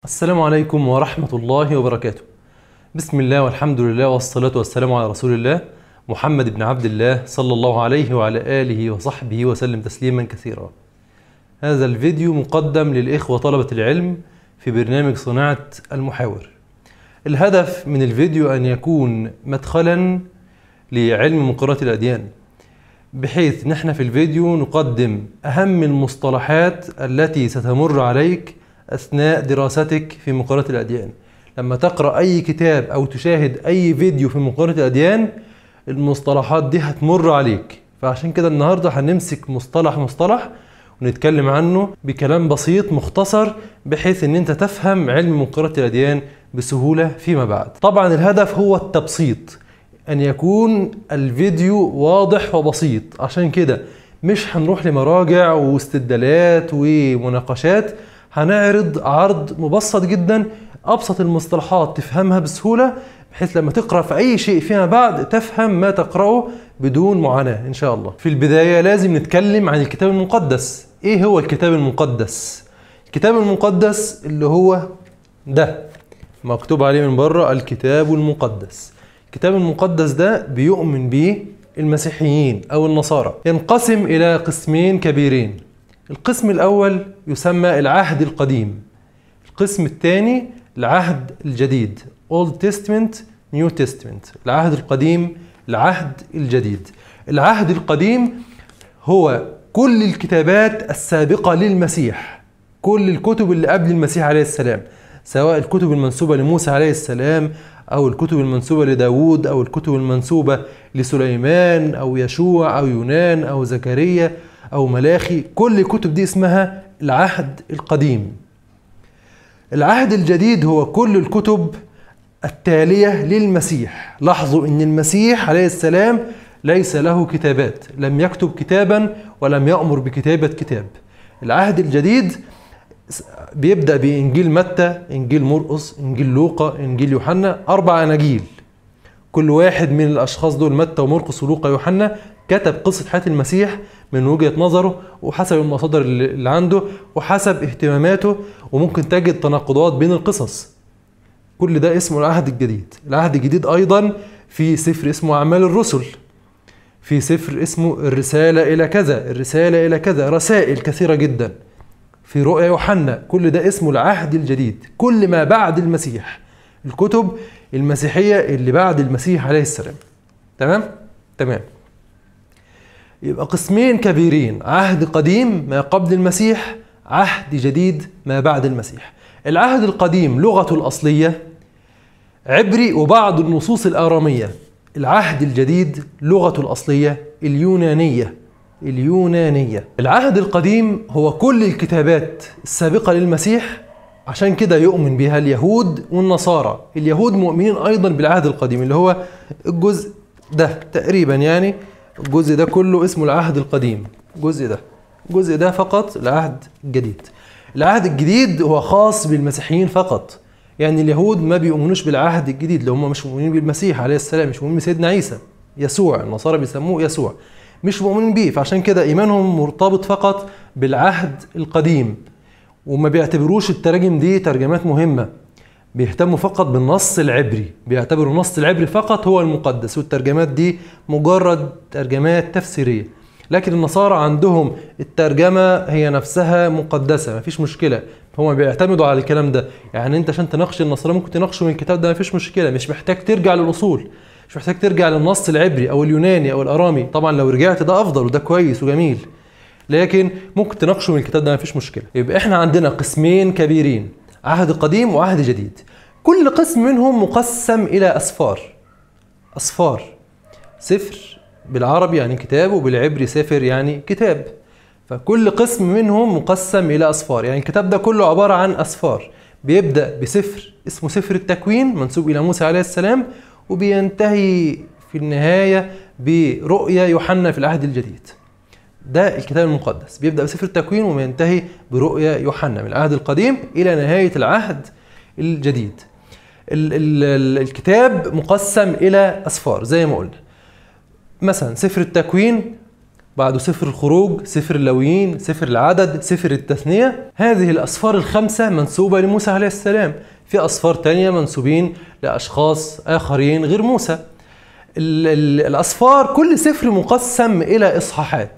السلام عليكم ورحمة الله وبركاته. بسم الله والحمد لله والصلاة والسلام على رسول الله محمد بن عبد الله صلى الله عليه وعلى آله وصحبه وسلم تسليما كثيرا. هذا الفيديو مقدم للإخوة طلبة العلم في برنامج صناعة المحاور. الهدف من الفيديو أن يكون مدخلا لعلم مقررات الأديان، بحيث نحن في الفيديو نقدم أهم المصطلحات التي ستمر عليك أثناء دراستك في مقررات الأديان. لما تقرأ أي كتاب أو تشاهد أي فيديو في مقررات الأديان، المصطلحات دي هتمر عليك. فعشان كده النهاردة هنمسك مصطلح ونتكلم عنه بكلام بسيط مختصر، بحيث ان انت تفهم علم مقررات الأديان بسهولة فيما بعد. طبعا الهدف هو التبسيط، ان يكون الفيديو واضح وبسيط. عشان كده مش هنروح لمراجع واستدلالات ومناقشات، هنعرض عرض مبسط جدا، ابسط المصطلحات تفهمها بسهولة، بحيث لما تقرأ في اي شيء فيما بعد تفهم ما تقرأه بدون معاناة ان شاء الله. في البداية لازم نتكلم عن الكتاب المقدس. ايه هو الكتاب المقدس؟ الكتاب المقدس اللي هو ده مكتوب عليه من بره الكتاب المقدس. الكتاب المقدس ده بيؤمن به المسيحيين او النصارى. ينقسم الى قسمين كبيرين. القسم الاول يسمى العهد القديم، القسم الثاني العهد الجديد Old Testament New Testament. العهد القديم، العهد الجديد. العهد القديم هو كل الكتابات السابقة للمسيح، كل الكتب اللي قبل المسيح عليه السلام، سواء الكتب المنسوبة لموسى عليه السلام أو الكتب المنسوبة لداود أو الكتب المنسوبة لسليمان أو يشوع أو يونان أو زكريا أو ملاخي. كل الكتب دي اسمها العهد القديم. العهد الجديد هو كل الكتب التالية للمسيح. لاحظوا ان المسيح عليه السلام ليس له كتابات، لم يكتب كتابا ولم يأمر بكتابة كتاب. العهد الجديد بيبدأ بإنجيل متى، إنجيل مرقس، إنجيل لوقا، إنجيل يوحنا، 4 أناجيل. كل واحد من الأشخاص دول متى ومرقس ولوقا ويوحنا كتب قصة حياة المسيح من وجهة نظره وحسب المصادر اللي عنده وحسب اهتماماته، وممكن تجد تناقضات بين القصص. كل ده اسمه العهد الجديد. العهد الجديد أيضا في سفر اسمه أعمال الرسل، في سفر اسمه الرسالة إلى كذا، الرسالة إلى كذا، رسائل كثيرة جدا. في رؤيا يوحنا، كل ده اسمه العهد الجديد. كل ما بعد المسيح، الكتب المسيحية اللي بعد المسيح عليه السلام. تمام. يبقى قسمين كبيرين، عهد قديم ما قبل المسيح، عهد جديد ما بعد المسيح. العهد القديم لغته الأصلية عبري وبعض النصوص الآرامية. العهد الجديد لغته الأصلية اليونانية. العهد القديم هو كل الكتابات السابقة للمسيح، عشان كده يؤمن بها اليهود والنصارى. اليهود مؤمنين أيضا بالعهد القديم، اللي هو الجزء ده تقريبا، يعني الجزء ده كله اسمه العهد القديم. الجزء ده فقط العهد الجديد. العهد الجديد هو خاص بالمسيحيين فقط. يعني اليهود ما بيؤمنوش بالعهد الجديد، اللي هم مش مؤمنين بالمسيح عليه السلام، مش مؤمنين بسيدنا عيسى يسوع. النصارى بيسموه يسوع، مش مؤمنين بيه. فعشان كده إيمانهم مرتبط فقط بالعهد القديم، وما بيعتبروش التراجم دي ترجمات مهمة. بيهتموا فقط بالنص العبري، بيعتبروا النص العبري فقط هو المقدس، والترجمات دي مجرد ترجمات تفسيرية. لكن النصارى عندهم الترجمة هي نفسها مقدسة، مفيش مشكلة. هم بيعتمدوا على الكلام ده. يعني انت عشان تناقش النصارى ممكن تناقشه من الكتاب ده، مفيش مشكلة. مش محتاج ترجع للأصول، مش محتاج ترجع للنص العبري أو اليوناني أو الأرامي. طبعا لو رجعت ده أفضل وده كويس وجميل، لكن ممكن تناقشه من الكتاب ده، مفيش مشكلة. يبقى احنا عندنا قسمين كبيرين، عهد قديم وعهد جديد. كل قسم منهم مقسم إلى أصفار. سفر بالعربي يعني كتاب، وبالعبري سفر يعني كتاب. فكل قسم منهم مقسم إلى أصفار. يعني الكتاب ده كله عبارة عن أصفار. بيبدأ بسفر اسمه سفر التكوين منسوب إلى موسى عليه السلام، وبينتهي في النهاية برؤيا يوحنا في العهد الجديد. ده الكتاب المقدس بيبدأ بسفر التكوين وينتهي برؤيا يوحنا من العهد القديم إلى نهاية العهد الجديد. الكتاب مقسم إلى أصفار زي ما قلنا. مثلا سفر التكوين بعده سفر الخروج، سفر اللاويين، سفر العدد، سفر التثنية. هذه الأسفار الخمسة منسوبة لموسى عليه السلام. في أسفار تانية منسوبين لأشخاص آخرين غير موسى. الأسفار كل سفر مقسم إلى إصحاحات.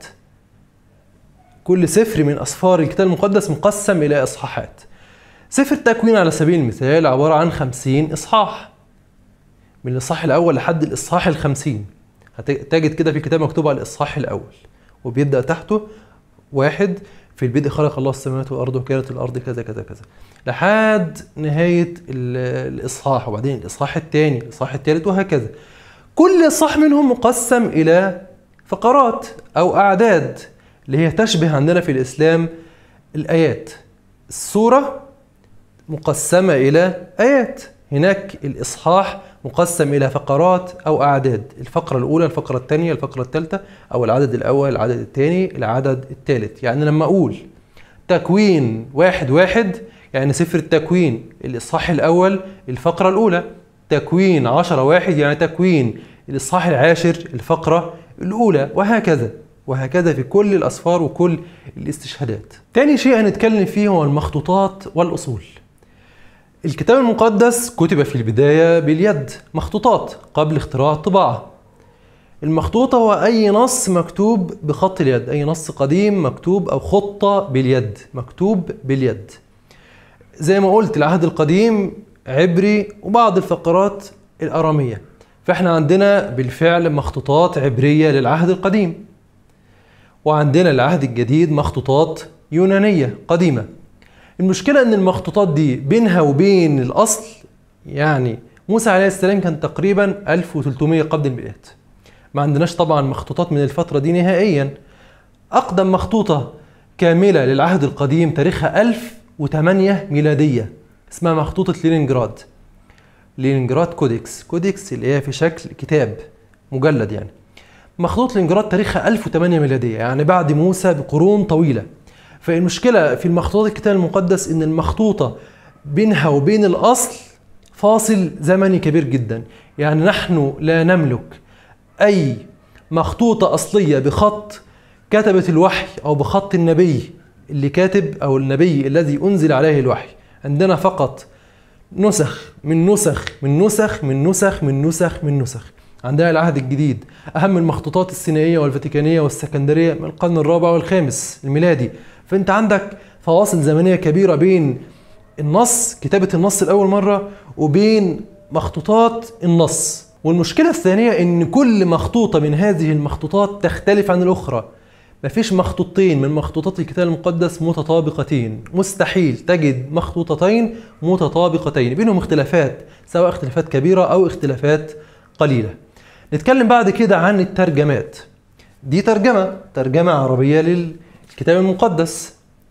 كل سفر من أسفار الكتاب المقدس مقسم إلى إصحاحات. سفر التكوين على سبيل المثال عبارة عن 50 إصحاح، من الإصحاح الأول لحد الإصحاح ال50. هتجد كده في الكتاب مكتوب على الإصحاح الأول، وبيبدأ تحته 1 في البدء خلق الله السماوات والأرض وكانت الأرض كذا كذا كذا لحد نهاية الإصحاح، وبعدين الإصحاح الثاني، الإصحاح الثالث، وهكذا. كل إصحاح منهم مقسم إلى فقرات أو أعداد اللي هي تشبه عندنا في الإسلام الآيات. السورة مقسمة إلى آيات، هناك الإصحاح مقسم إلى فقرات أو أعداد. الفقرة الأولى، الفقرة الثانية، الفقرة الثالثة، أو العدد الأول، العدد الثاني، العدد الثالث. يعني لما أقول تكوين 1:1 يعني سفر التكوين الإصحاح الأول الفقرة الأولى. تكوين 10:1 يعني تكوين الإصحاح العاشر الفقرة الأولى، وهكذا وهكذا في كل الأسفار وكل الاستشهادات. تاني شيء هنتكلم فيه هو المخطوطات والأصول. الكتاب المقدس كتب في البداية باليد، مخطوطات قبل اختراع الطباعة. المخطوطة هو أي نص مكتوب بخط اليد، أي نص قديم مكتوب أو خطة باليد، مكتوب باليد. زي ما قلت العهد القديم عبري وبعض الفقرات الأرامية، فإحنا عندنا بالفعل مخطوطات عبرية للعهد القديم، وعندنا العهد الجديد مخطوطات يونانية قديمة. المشكلة ان المخطوطات دي بينها وبين الاصل، يعني موسى عليه السلام كان تقريبا 1300 قبل الميلاد. ما عندناش طبعا مخطوطات من الفترة دي نهائيا. اقدم مخطوطة كاملة للعهد القديم تاريخها 1008 ميلادية، اسمها مخطوطة لينينجراد. لينينجراد كوديكس اللي هي في شكل كتاب مجلد يعني. مخطوطة لينينجراد تاريخها 1008 ميلادية، يعني بعد موسى بقرون طويلة. فالمشكلة في المخطوطات الكتاب المقدس إن المخطوطة بينها وبين الأصل فاصل زمني كبير جدا. يعني نحن لا نملك أي مخطوطة أصلية بخط كتبة الوحي أو بخط النبي اللي كاتب أو النبي الذي أنزل عليه الوحي. عندنا فقط نسخ من نسخ من نسخ من نسخ من نسخ من نسخ. عندنا العهد الجديد، أهم المخطوطات السينائية والفاتيكانية والسكندرية من القرن الرابع والخامس الميلادي. فأنت عندك فواصل زمنية كبيرة بين النص، كتابة النص لأول مرة، وبين مخطوطات النص. والمشكلة الثانية إن كل مخطوطة من هذه المخطوطات تختلف عن الأخرى. مفيش مخطوطتين من مخطوطات الكتاب المقدس متطابقتين، مستحيل تجد مخطوطتين متطابقتين، بينهم اختلافات، سواء اختلافات كبيرة أو اختلافات قليلة. نتكلم بعد كده عن الترجمات. دي ترجمة عربية للكتاب المقدس.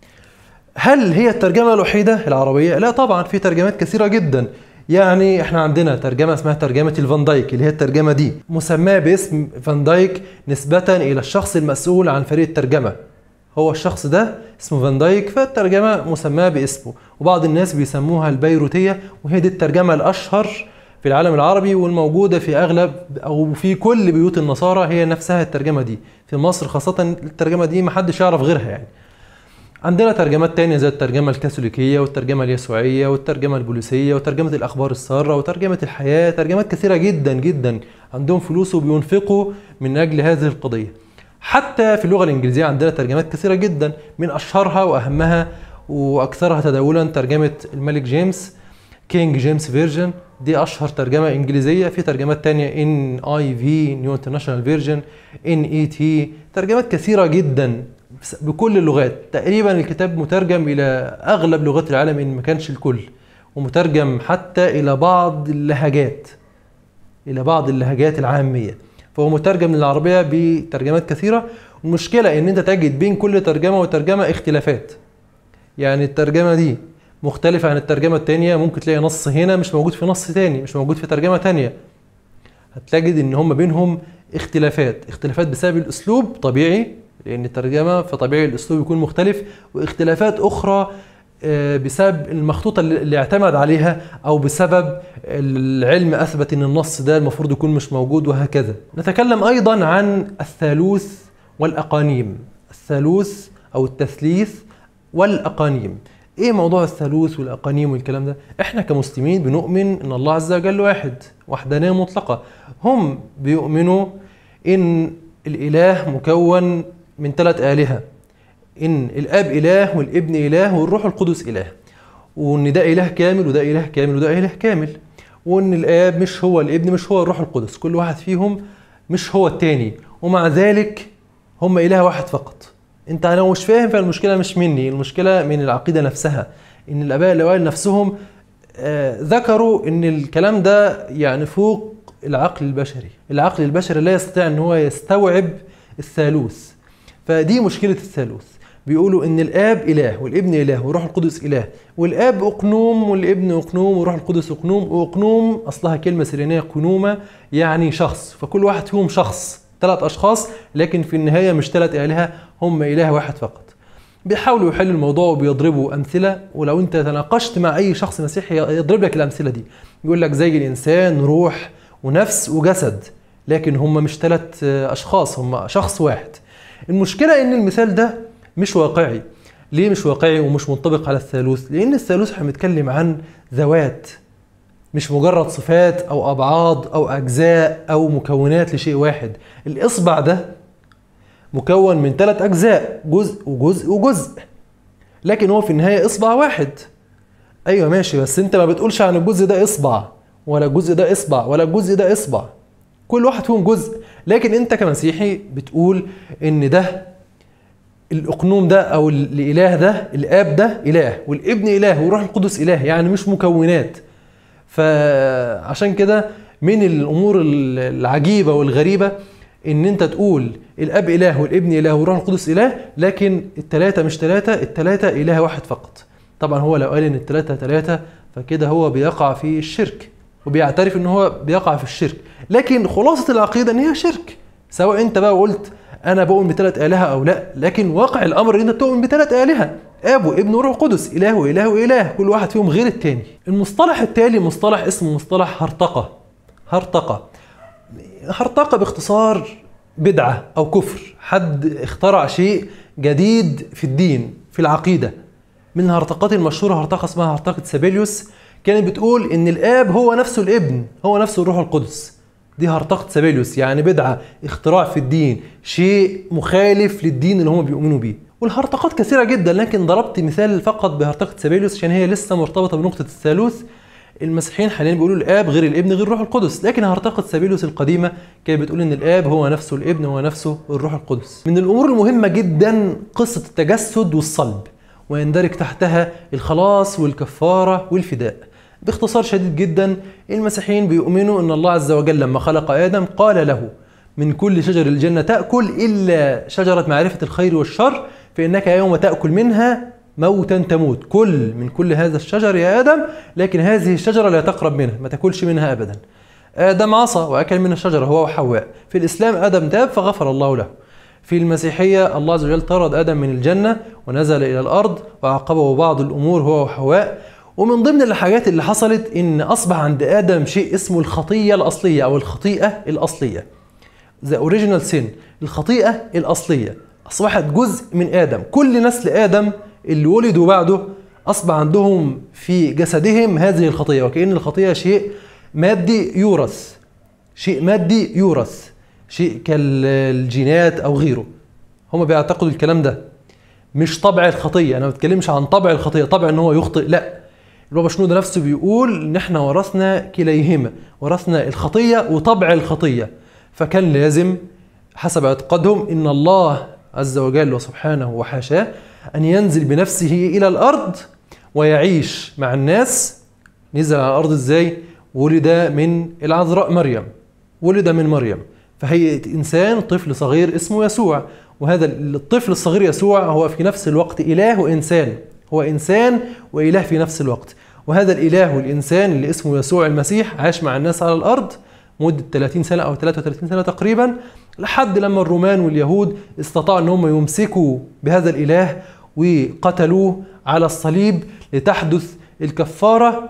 هل هي الترجمة الوحيدة العربية؟ لا طبعا، في ترجمات كثيرة جدا. يعني احنا عندنا ترجمة اسمها ترجمة الفان دايك، اللي هي الترجمة دي مسماة باسم فان دايك نسبة إلى الشخص المسؤول عن فريق الترجمة. هو الشخص ده اسمه فان دايك، فالترجمة مسماة باسمه. وبعض الناس بيسموها البيروتية، وهي دي الترجمة الأشهر في العالم العربي والموجودة في أغلب أو في كل بيوت النصارى. هي نفسها الترجمة دي، في مصر خاصة الترجمة دي محدش يعرف غيرها يعني. عندنا ترجمات تانية زي الترجمة الكاثوليكية والترجمة اليسوعية والترجمة البوليسية وترجمة الأخبار السارة وترجمة الحياة. ترجمات كثيرة جدا جدا، عندهم فلوس وبينفقوا من أجل هذه القضية. حتى في اللغة الإنجليزية عندنا ترجمات كثيرة جدا، من أشهرها وأهمها وأكثرها تداولا ترجمة الملك جيمس، كينج جيمس فيرجن، دي أشهر ترجمة إنجليزية. في ترجمات تانية NIV نيو انترناشونال فيرجن، NET، ترجمات كثيرة جدا بكل اللغات. تقريبا الكتاب مترجم إلى أغلب لغات العالم إن ما كانش الكل، ومترجم حتى إلى بعض اللهجات العامية. فهو مترجم للعربية بترجمات كثيرة. المشكلة إن أنت تجد بين كل ترجمة وترجمة اختلافات. يعني الترجمة دي مختلفة عن الترجمة التانية، ممكن تلاقي نص هنا مش موجود في نص تاني، مش موجود في ترجمة تانية. هتلاقي إن هم بينهم اختلافات بسبب الأسلوب، طبيعي لأن الترجمة فطبيعي الأسلوب يكون مختلف، واختلافات أخرى بسبب المخطوطة اللي اعتمد عليها، أو بسبب العلم أثبت أن النص ده المفروض يكون مش موجود، وهكذا. نتكلم أيضا عن الثالوث والأقانيم. الثالوث أو التثليث والأقانيم. إيه موضوع الثالوث والأقانيم والكلام ده؟ إحنا كمسلمين بنؤمن إن الله عز وجل واحد، وحدانية مطلقة. هم بيؤمنوا إن الإله مكون من 3 آلهة، إن الآب إله والابن إله والروح القدس إله، وإن ده إله كامل وده إله كامل وده إله كامل، وإن الآب مش هو الابن مش هو الروح القدس، كل واحد فيهم مش هو التاني، ومع ذلك هم إله واحد فقط. أنت لو مش فاهم فالمشكلة مش مني، المشكلة من العقيدة نفسها. إن الآباء الأوائل نفسهم ذكروا إن الكلام ده يعني فوق العقل البشري. العقل البشري لا يستطيع إن هو يستوعب الثالوث، فدي مشكلة الثالوث. بيقولوا إن الآب إله والابن إله والروح القدس إله، والآب أقنوم والابن أقنوم والروح القدس أقنوم، وأقنوم أصلها كلمة سريانية قنومة يعني شخص، فكل واحد فيهم شخص، 3 أشخاص، لكن في النهاية مش 3 آلهة، هم إله واحد فقط. بيحاولوا يحلوا الموضوع وبيضربوا أمثلة، ولو أنت تناقشت مع أي شخص مسيحي يضرب لك الأمثلة دي، يقول لك زي الإنسان روح ونفس وجسد، لكن هم مش 3 أشخاص، هم شخص واحد. المشكلة إن المثال ده مش واقعي. ليه مش واقعي ومش منطبق على الثالوث؟ لأن الثالوث احنا بنتكلم عن ذوات، مش مجرد صفات أو أبعاد أو أجزاء أو مكونات لشيء واحد. الإصبع ده مكون من 3 أجزاء، جزء وجزء وجزء، لكن هو في النهاية إصبع واحد. أيوة ماشي، بس أنت ما بتقولش عن الجزء ده إصبع ولا الجزء ده إصبع ولا الجزء ده إصبع، كل واحد فيهم جزء. لكن أنت كمسيحي بتقول إن ده الأقنوم ده أو الإله ده، الآب ده إله والابن إله والروح القدس إله، يعني مش مكونات. فعشان كده من الأمور العجيبة والغريبة إن أنت تقول الآب إله والابن إله والروح القدس إله، لكن ال3 مش 3، ال3 إله واحد فقط. طبعا هو لو قال إن ال3 3 فكده هو بيقع في الشرك، وبيعترف إن هو بيقع في الشرك، لكن خلاصة العقيدة إن هي شرك. سواء أنت بقى قلت أنا بؤمن ب3 آلهة أو لا، لكن واقع الأمر إن أنت بتؤمن ب3 آلهة، آب وابن وروح قدس، إله وإله وإله، كل واحد فيهم غير التاني. المصطلح التالي مصطلح اسمه مصطلح هرطقة. هرطقة باختصار بدعة أو كفر، حد اخترع شيء جديد في الدين في العقيدة. من الهرطقات المشهورة هرطقة اسمها هرطقة سابيليوس، كانت بتقول إن الآب هو نفسه الابن هو نفسه الروح القدس. دي هرطقة سابيليوس، يعني بدعة، اختراع في الدين، شيء مخالف للدين اللي هم بيؤمنوا بيه. والهرطقات كثيرة جدا، لكن ضربت مثال فقط بهرطقة سابيليوس عشان هي لسه مرتبطة بنقطة الثالوث. المسيحيين حاليا بيقولوا الآب غير الابن غير الروح القدس، لكن هرطقة سابيليوس القديمة كانت بتقول إن الآب هو نفسه الابن هو نفسه الروح القدس. من الأمور المهمة جدا قصة التجسد والصلب، ويندرج تحتها الخلاص والكفارة والفداء. باختصار شديد جدا، المسيحيين بيؤمنوا ان الله عز وجل لما خلق آدم قال له من كل شجر الجنة تأكل إلا شجرة معرفة الخير والشر فإنك يوم تأكل منها موتا تموت. كل من كل هذا الشجر يا آدم، لكن هذه الشجرة لا تقرب منها، ما تأكلش منها أبدا. آدم عصى وأكل من الشجرة هو وحواء. في الإسلام آدم تاب فغفر الله له. في المسيحية الله عز وجل طرد آدم من الجنة ونزل إلى الأرض وعاقبه بعض الأمور هو وحواء. ومن ضمن الحاجات اللي حصلت إن أصبح عند آدم شيء اسمه الخطية الأصلية أو الخطيئة الأصلية، The original sin، الخطيئة الأصلية أصبحت جزء من آدم. كل نسل آدم اللي ولدوا بعده أصبح عندهم في جسدهم هذه الخطية، وكأن الخطية شيء مادي يورث، شيء كالجينات أو غيره. هم بيعتقدوا الكلام ده، مش طبع الخطية. أنا ما بتكلمش عن طبع الخطية، طبع إن هو يخطئ، لا. البابا شنودة نفسه بيقول إن إحنا ورثنا كليهما، ورثنا الخطية وطبع الخطية. فكان لازم حسب اعتقادهم إن الله عز وجل وسبحانه وحاشاه أن ينزل بنفسه إلى الأرض ويعيش مع الناس. نزل على الأرض إزاي؟ ولد من العذراء مريم، ولد من مريم، فهيئة إنسان، طفل صغير اسمه يسوع. وهذا الطفل الصغير يسوع هو في نفس الوقت إله وإنسان، هو إنسان وإله في نفس الوقت. وهذا الإله والإنسان اللي اسمه يسوع المسيح عاش مع الناس على الأرض مدة 30 سنة أو 33 سنة تقريبا، لحد لما الرومان واليهود استطاعوا أن هم يمسكوا بهذا الإله وقتلوه على الصليب لتحدث الكفارة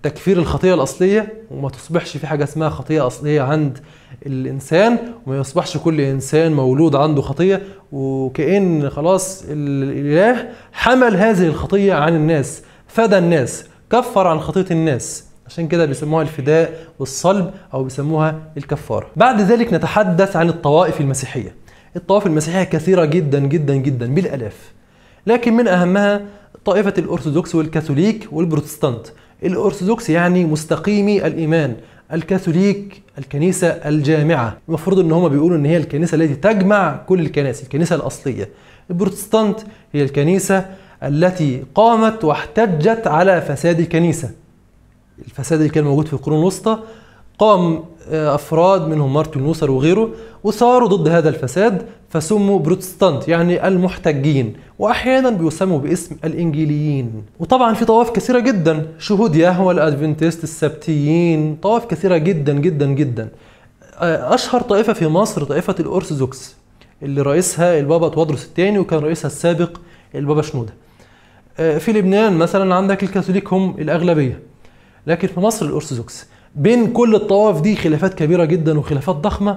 تكفير الخطية الأصلية، وما تصبحش في حاجة اسمها خطية أصلية عند الإنسان، وما يصبحش كل إنسان مولود عنده خطية، وكأن خلاص الإله حمل هذه الخطية عن الناس، فدى الناس، كفر عن خطية الناس. عشان كده بيسموها الفداء والصلب أو بيسموها الكفارة. بعد ذلك نتحدث عن الطوائف المسيحية. الطوائف المسيحية كثيرة جدا جدا جدا بالآلاف، لكن من أهمها طائفة الأرثوذكس والكاثوليك والبروتستانت. الأرثوذكس يعني مستقيمي الإيمان، الكاثوليك الكنيسة الجامعة، المفروض ان هم بيقولوا ان هي الكنيسة التي تجمع كل الكنائس، الكنيسة الأصلية. البروتستانت هي الكنيسة التي قامت واحتجت على فساد الكنيسة، الفساد اللي كان موجود في القرون الوسطى. قام أفراد منهم مارتن لوثر وغيره وصاروا ضد هذا الفساد، فسموا بروتستانت يعني المحتجين، وأحيانا بيسموا باسم الإنجيليين. وطبعا في طوائف كثيرة جدا، شهود يهوه، الأدفنتست، السبتيين، طوائف كثيرة جدا جدا جدا. أشهر طائفة في مصر طائفة الأرثوذكس اللي رئيسها البابا تودروس الثاني، وكان رئيسها السابق البابا شنودة. في لبنان مثلا عندك الكاثوليك هم الأغلبية، لكن في مصر الأرثوذكس. بين كل الطوائف دي خلافات كبيرة جدا وخلافات ضخمة،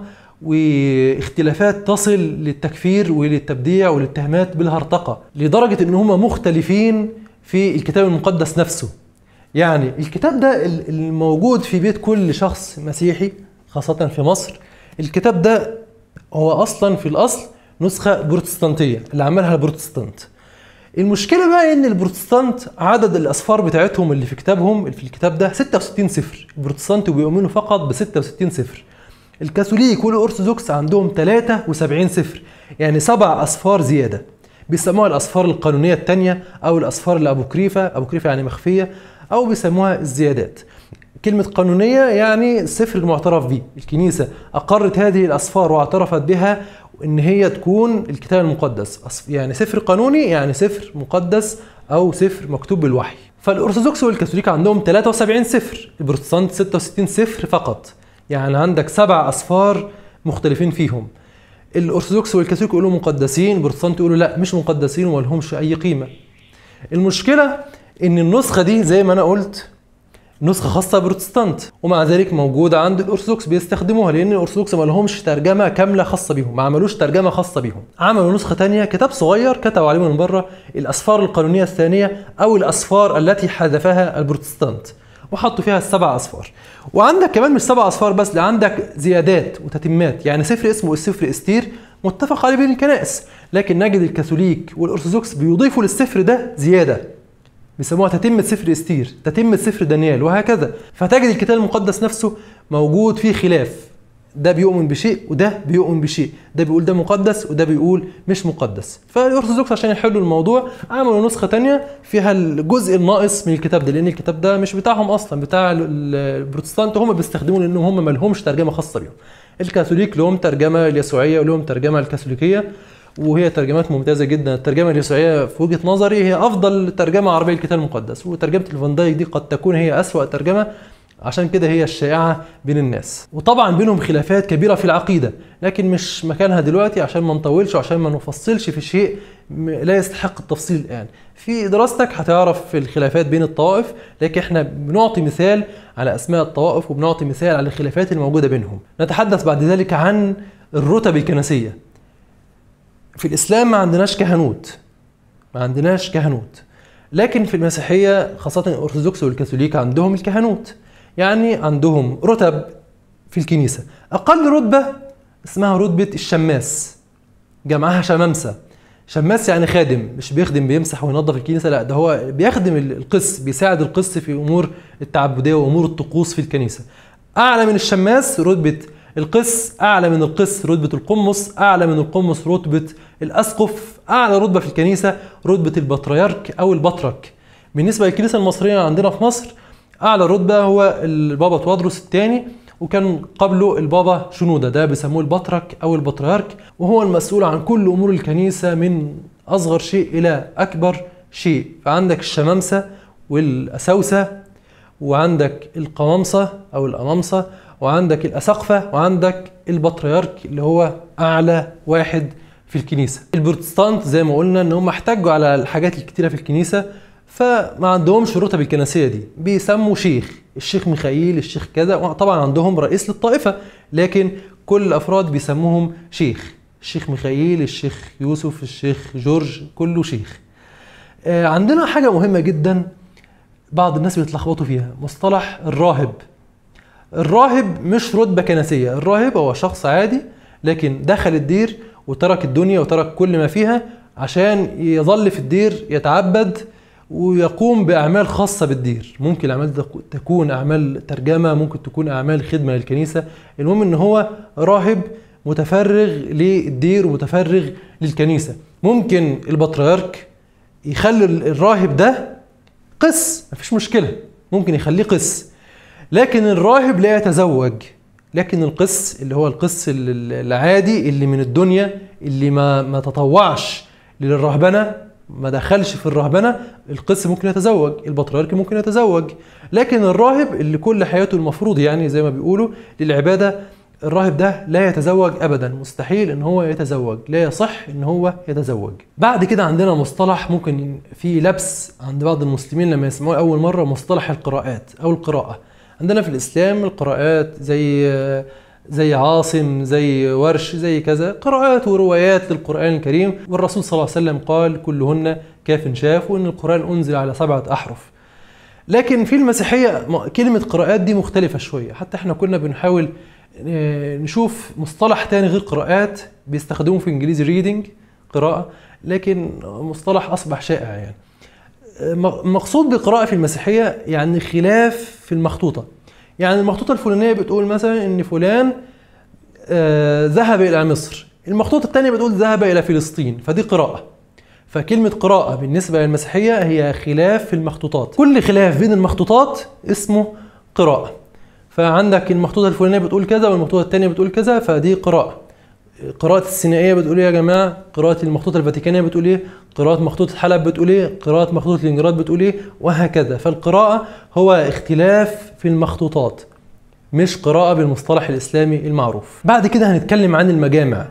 واختلافات تصل للتكفير وللتبديع والاتهامات بالهرطقة، لدرجة ان هم مختلفين في الكتاب المقدس نفسه. يعني الكتاب ده الموجود في بيت كل شخص مسيحي خاصة في مصر، الكتاب ده هو اصلا في الاصل نسخة بروتستانتية اللي عملها البروتستانت. المشكلة بقى ان البروتستانت عدد الاسفار بتاعتهم اللي في كتابهم في الكتاب ده 66 سفر. البروتستانت بيؤمنوا فقط ب 66 سفر. الكاثوليك والأرثوذكس عندهم 73 سفر، يعني 7 أسفار زيادة، بيسموها الأسفار القانونية الثانية أو الأسفار الأبوكريفة، أبوكريفة يعني مخفية، أو بيسموها الزيادات. كلمة قانونية يعني السفر المعترف به، الكنيسة أقرت هذه الأسفار واعترفت بها إن هي تكون الكتاب المقدس، يعني سفر قانوني يعني سفر مقدس أو سفر مكتوب بالوحي. فالأرثوذكس والكاثوليك عندهم 73 سفر، البروتستانت 66 سفر فقط، يعني عندك 7 أسفار مختلفين فيهم. الأرثوذكس والكاثوليك يقولوا مقدسين، البروتستانت يقولوا لا مش مقدسين وما لهمش أي قيمة. المشكلة إن النسخة دي زي ما أنا قلت نسخة خاصة بروتستانت، ومع ذلك موجودة عند الأرثوذكس بيستخدموها، لأن الأرثوذكس ما لهمش ترجمة كاملة خاصة بيهم، ما عملوش ترجمة خاصة بيهم. عملوا نسخة تانية كتاب صغير كتبوا عليه من بره الأسفار القانونية الثانية أو الأسفار التي حذفها البروتستانت، وحطوا فيها ال7 أسفار. وعندك كمان مش 7 أسفار بس، لا عندك زيادات وتتمات، يعني سفر اسمه السفر استير متفق عليه بين الكنائس، لكن نجد الكاثوليك والأرثوذكس بيضيفوا للسفر ده زيادة بيسموها تتمة سفر استير، تتمة سفر دانيال، وهكذا. فتجد الكتاب المقدس نفسه موجود فيه خلاف، ده بيؤمن بشيء وده بيؤمن بشيء، ده بيقول ده مقدس وده بيقول مش مقدس. فالأرثوذكس عشان يحلوا الموضوع عملوا نسخة تانية فيها الجزء الناقص من الكتاب ده، لأن الكتاب ده مش بتاعهم أصلا، بتاع البروتستانت، هم بيستخدموه لأنهم هم ما لهمش ترجمة خاصة بيهم. الكاثوليك لهم ترجمة اليسوعية ولهم ترجمة الكاثوليكية، وهي ترجمات ممتازة جدا. الترجمة اليسوعية في وجهة نظري هي أفضل ترجمة عربية للكتاب المقدس، وترجمة الفان دايك دي قد تكون هي أسوأ ترجمة، عشان كده هي الشائعة بين الناس. وطبعا بينهم خلافات كبيرة في العقيدة، لكن مش مكانها دلوقتي عشان ما نطولش وعشان ما نفصلش في شيء لا يستحق التفصيل الآن. في دراستك هتعرف في الخلافات بين الطوائف، لكن احنا بنعطي مثال على أسماء الطوائف وبنعطي مثال على الخلافات الموجودة بينهم. نتحدث بعد ذلك عن الرتب الكنسية. في الإسلام ما عندناش كهنوت، لكن في المسيحية خاصة الأرثوذكس والكاثوليك عندهم الكهنوت، يعني عندهم رتب في الكنيسة. أقل رتبة اسمها رتبة الشماس، جمعها شمامسة. شماس يعني خادم، مش بيخدم بيمسح وينظف الكنيسة، لا ده هو بيخدم القس، بيساعد القس في أمور التعبدية وأمور الطقوس في الكنيسة. أعلى من الشماس رتبة القس، أعلى من القس رتبة القمص، أعلى من القمص رتبة الأسقف، أعلى رتبة في الكنيسة رتبة البطريرك أو البطرك. بالنسبة للكنيسة المصرية عندنا في مصر أعلى رتبة هو البابا تودروس الثاني، وكان قبله البابا شنودة، ده بيسموه البطرك أو البطريرك، وهو المسؤول عن كل أمور الكنيسة من أصغر شيء إلى أكبر شيء. فعندك الشمامسة والأساوسة، وعندك القمامسة أو الأمامسة، وعندك الأسقفة، وعندك البطريرك اللي هو أعلى واحد في الكنيسة. البروتستانت زي ما قلنا إن هم احتجوا على الحاجات الكتيرة في الكنيسة، فما عندهمش الرتب الكنسية دي، بيسموا شيخ، الشيخ ميخائيل، الشيخ كذا، طبعا عندهم رئيس للطائفة، لكن كل الأفراد بيسموهم شيخ. الشيخ ميخائيل، الشيخ يوسف، الشيخ جورج، كله شيخ. عندنا حاجة مهمة جدا بعض الناس بيتلخبطوا فيها، مصطلح الراهب. الراهب مش رتبة كنسية، الراهب هو شخص عادي لكن دخل الدير وترك الدنيا وترك كل ما فيها عشان يظل في الدير يتعبد ويقوم بأعمال خاصة بالدير. ممكن الأعمال تكون أعمال ترجمة، ممكن تكون أعمال خدمة للكنيسة. المهم إن هو راهب متفرغ للدير ومتفرغ للكنيسة. ممكن البطريرك يخلي الراهب ده قس، مفيش مشكلة، ممكن يخليه قس، لكن الراهب لا يتزوج. لكن القس اللي هو القس العادي اللي من الدنيا، اللي ما تطوعش للرهبنة، ما دخلش في الرهبنة، القس ممكن يتزوج، البطريرك ممكن يتزوج. لكن الراهب اللي كل حياته المفروض يعني زي ما بيقولوا للعبادة، الراهب ده لا يتزوج ابدا، مستحيل ان هو يتزوج، لا يصح ان هو يتزوج. بعد كده عندنا مصطلح ممكن فيه لبس عند بعض المسلمين لما يسمعوه اول مره، مصطلح القراءات او القراءه. عندنا في الاسلام القراءات زي عاصم، زي ورش، زي كذا، قراءات وروايات للقران الكريم، والرسول صلى الله عليه وسلم قال كلهن كاف شاف، وان القران انزل على 7 أحرف. لكن في المسيحيه كلمه قراءات دي مختلفه شويه، حتى احنا كنا بنحاول نشوف مصطلح تاني غير قراءات بيستخدموه في انجليزي ريدنج، قراءة، لكن مصطلح اصبح شائع. يعني مقصود بالقراءة في المسيحية يعني خلاف في المخطوطة. يعني المخطوطة الفلانية بتقول مثلا ان فلان ذهب الى مصر، المخطوطة التانية بتقول ذهب الى فلسطين، فدي قراءة. فكلمة قراءة بالنسبة للمسيحية هي خلاف في المخطوطات، كل خلاف بين المخطوطات اسمه قراءة. فعندك المخطوطة الفلانية بتقول كذا والمخطوطة الثانية بتقول كذا، فدي قراءة. قراءة السينائية بتقول ايه يا جماعة؟ قراءة المخطوطة الفاتيكانية بتقول ايه؟ قراءة مخطوطة حلب بتقول ايه؟ قراءة مخطوطة لينينجراد بتقول ايه؟ وهكذا. فالقراءة هو اختلاف في المخطوطات، مش قراءة بالمصطلح الإسلامي المعروف. بعد كده هنتكلم عن المجامع.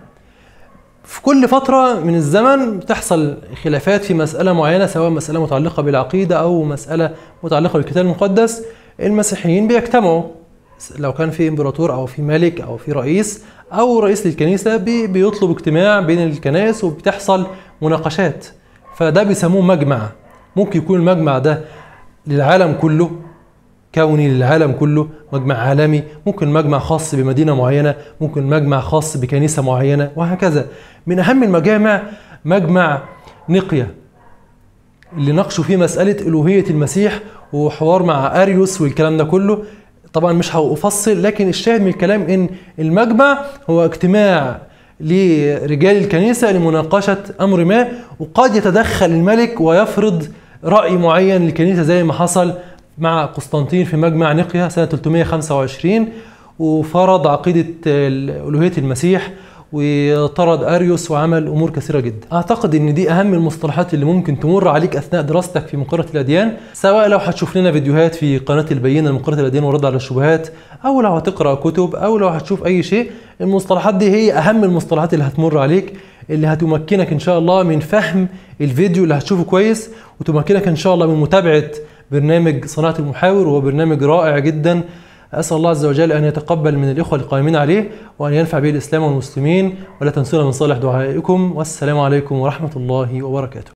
في كل فترة من الزمن بتحصل خلافات في مسألة معينة، سواء مسألة متعلقة بالعقيدة أو مسألة متعلقة بالكتاب المقدس. المسيحيين بيجتمعوا، لو كان في امبراطور او في ملك او في رئيس او رئيس للكنيسة بيطلب اجتماع بين الكنائس وبتحصل مناقشات، فده بيسموه مجمع. ممكن يكون المجمع ده للعالم كله، كوني للعالم كله، مجمع عالمي، ممكن مجمع خاص بمدينة معينة، ممكن مجمع خاص بكنيسة معينة، وهكذا. من اهم المجامع مجمع نقية اللي ناقشوا فيه مسألة ألوهية المسيح وحوار مع أريوس والكلام ده كله. طبعا مش هأفصل، لكن الشاهد من الكلام ان المجمع هو اجتماع لرجال الكنيسة لمناقشة أمر ما، وقد يتدخل الملك ويفرض رأي معين للكنيسة زي ما حصل مع قسطنطين في مجمع نقيا سنة 325، وفرض عقيدة ألوهية المسيح وطرد أريوس وعمل أمور كثيرة جدا. أعتقد إن دي أهم المصطلحات اللي ممكن تمر عليك أثناء دراستك في مقارنة الأديان، سواء لو هتشوف لنا فيديوهات في قناة البينة لمقارنة الأديان والرد على الشبهات، أو لو هتقرأ كتب، أو لو هتشوف أي شيء. المصطلحات دي هي أهم المصطلحات اللي هتمر عليك، اللي هتمكنك إن شاء الله من فهم الفيديو اللي هتشوفه كويس، وتمكنك إن شاء الله من متابعة برنامج صناعة المحاور، وهو برنامج رائع جدا. أسأل الله عز وجل أن يتقبل من الإخوة القائمين عليه، وأن ينفع به الإسلام والمسلمين، ولا تنسونا من صالح دعائكم. والسلام عليكم ورحمة الله وبركاته.